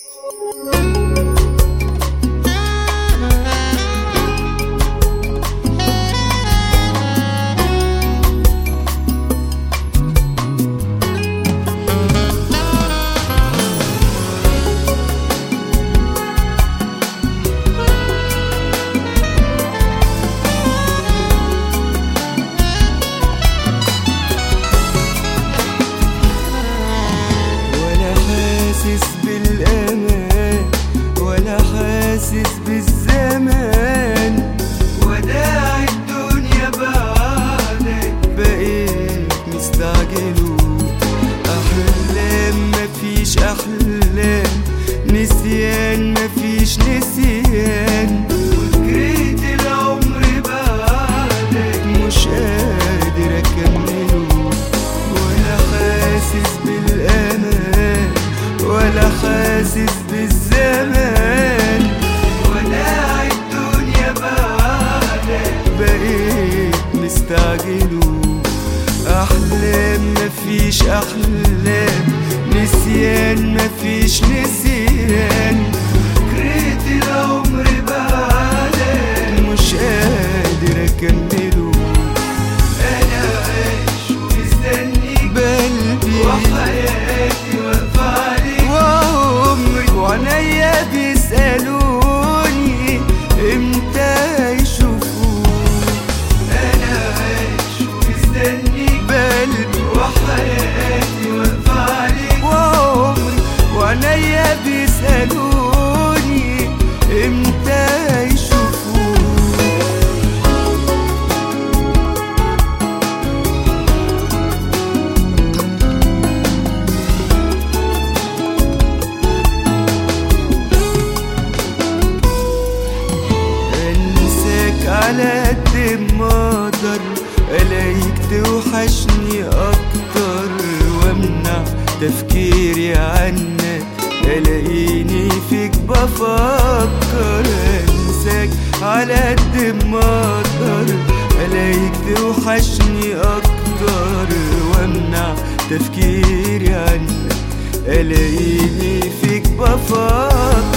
بالأمان ولا حاسس بالزمان، وداع الدنيا بعدك بقيت مستعجل. أحلام مفيش أحلام، نسيان مفيش نسيان، وجريت العمر بعدك مش قادر أكمله. ولا حاسس بالأمان ولا حاسس بالزمان، وداع الدنيا بعدك بقيت مستعجل. أحلام مفيش أحلام، نسيان مفيش نسيان، جريت العمر بعدك مش قادر أكمله. أنا عايش ومستنيك بقلبي وحياتي واقفة عليك، وعينيا بيسألوني امتى يشوفوك. أنا عايش ومستنيك بقلبي وحياتي واقفة عليك، وعينيا بيسألوني امتى يشوفوك. على قد ما اقدر الاقيك توحشني اكتر، وامنع تفكيري عنك الاقيني فيك بفكر. انساك على قد ما اقدر الاقيك توحشني اكتر، وامنع تفكيري عنك الاقيني فيك بفكر.